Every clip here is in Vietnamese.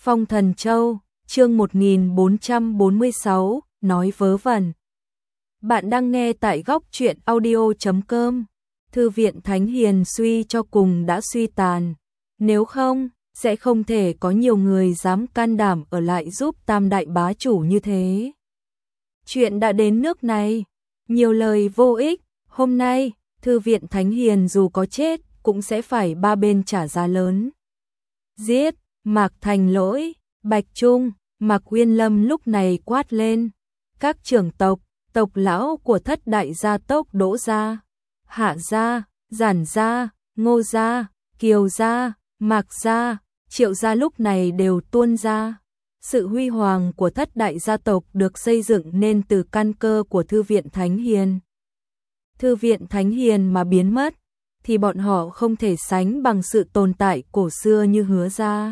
Phong Thần Châu, chương 1446, nói vớ vẩn. Bạn đang nghe tại góc truyện audio.com. Thư viện Thánh Hiền suy cho cùng đã suy tàn. Nếu không, sẽ không thể có nhiều người dám can đảm ở lại giúp tam đại bá chủ như thế. Chuyện đã đến nước này, nhiều lời vô ích. Hôm nay, Thư viện Thánh Hiền dù có chết, cũng sẽ phải ba bên trả giá lớn. Giết, Mạc Thành Lỗi, Bạch Trung, Mạc Uyên Lâm lúc này quát lên. Các trưởng tộc, tộc lão của thất đại gia tộc Đỗ gia, Hạ gia, Giản gia, Ngô gia, Kiều gia, Mạc gia, Triệu gia lúc này đều tuôn ra. Sự huy hoàng của thất đại gia tộc được xây dựng nên từ căn cơ của Thư viện Thánh Hiền. Thư viện Thánh Hiền mà biến mất, thì bọn họ không thể sánh bằng sự tồn tại cổ xưa như Hứa gia.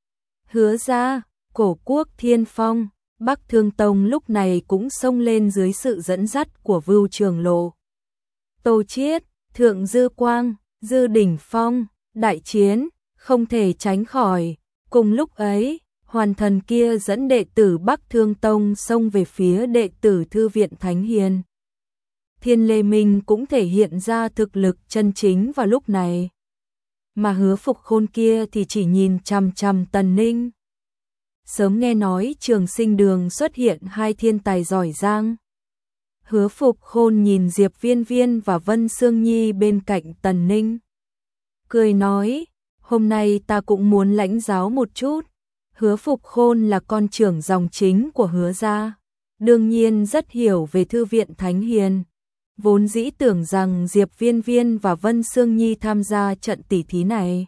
Hứa gia, cổ quốc thiên phong, Bắc Thương Tông lúc này cũng xông lên dưới sự dẫn dắt của Vưu Trường Lộ. Tô Chiết, Thượng Dư Quang, Dư Đỉnh Phong, đại chiến, không thể tránh khỏi. Cùng lúc ấy, Hoàn Thần kia dẫn đệ tử Bắc Thương Tông xông về phía đệ tử Thư viện Thánh Hiền. Thiên Lê Minh cũng thể hiện ra thực lực chân chính vào lúc này. Mà Hứa Phục Khôn kia thì chỉ nhìn chằm chằm Tần Ninh. Sớm nghe nói Trường Sinh Đường xuất hiện hai thiên tài giỏi giang. Hứa Phục Khôn nhìn Diệp Viên Viên và Vân Sương Nhi bên cạnh Tần Ninh. Cười nói, hôm nay ta cũng muốn lãnh giáo một chút. Hứa Phục Khôn là con trưởng dòng chính của Hứa gia, đương nhiên rất hiểu về Thư viện Thánh Hiền. Vốn dĩ tưởng rằng Diệp Viên Viên và Vân Sương Nhi tham gia trận tỷ thí này.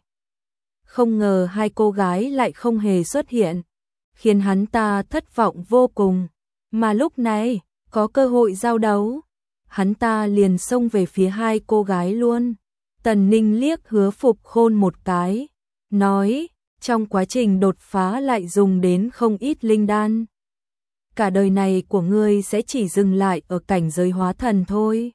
Không ngờ hai cô gái lại không hề xuất hiện, khiến hắn ta thất vọng vô cùng. Mà lúc này, có cơ hội giao đấu, hắn ta liền xông về phía hai cô gái luôn. Tần Ninh liếc Hứa Phục Khôn một cái, nói, trong quá trình đột phá lại dùng đến không ít linh đan. Cả đời này của ngươi sẽ chỉ dừng lại ở cảnh giới hóa thần thôi.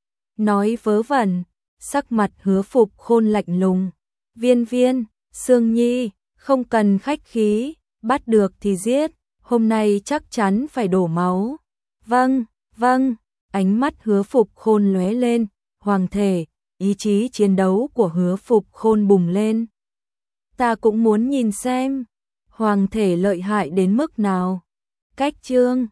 Nói vớ vẩn, sắc mặt Hứa Phục Khôn lạnh lùng. Viên Viên, Sương Nhi, không cần khách khí, bắt được thì giết, hôm nay chắc chắn phải đổ máu. Vâng, vâng, ánh mắt Hứa Phục Khôn lóe lên, hoàng thể, ý chí chiến đấu của Hứa Phục Khôn bùng lên. Ta cũng muốn nhìn xem, hoàng thể lợi hại đến mức nào. Cách chương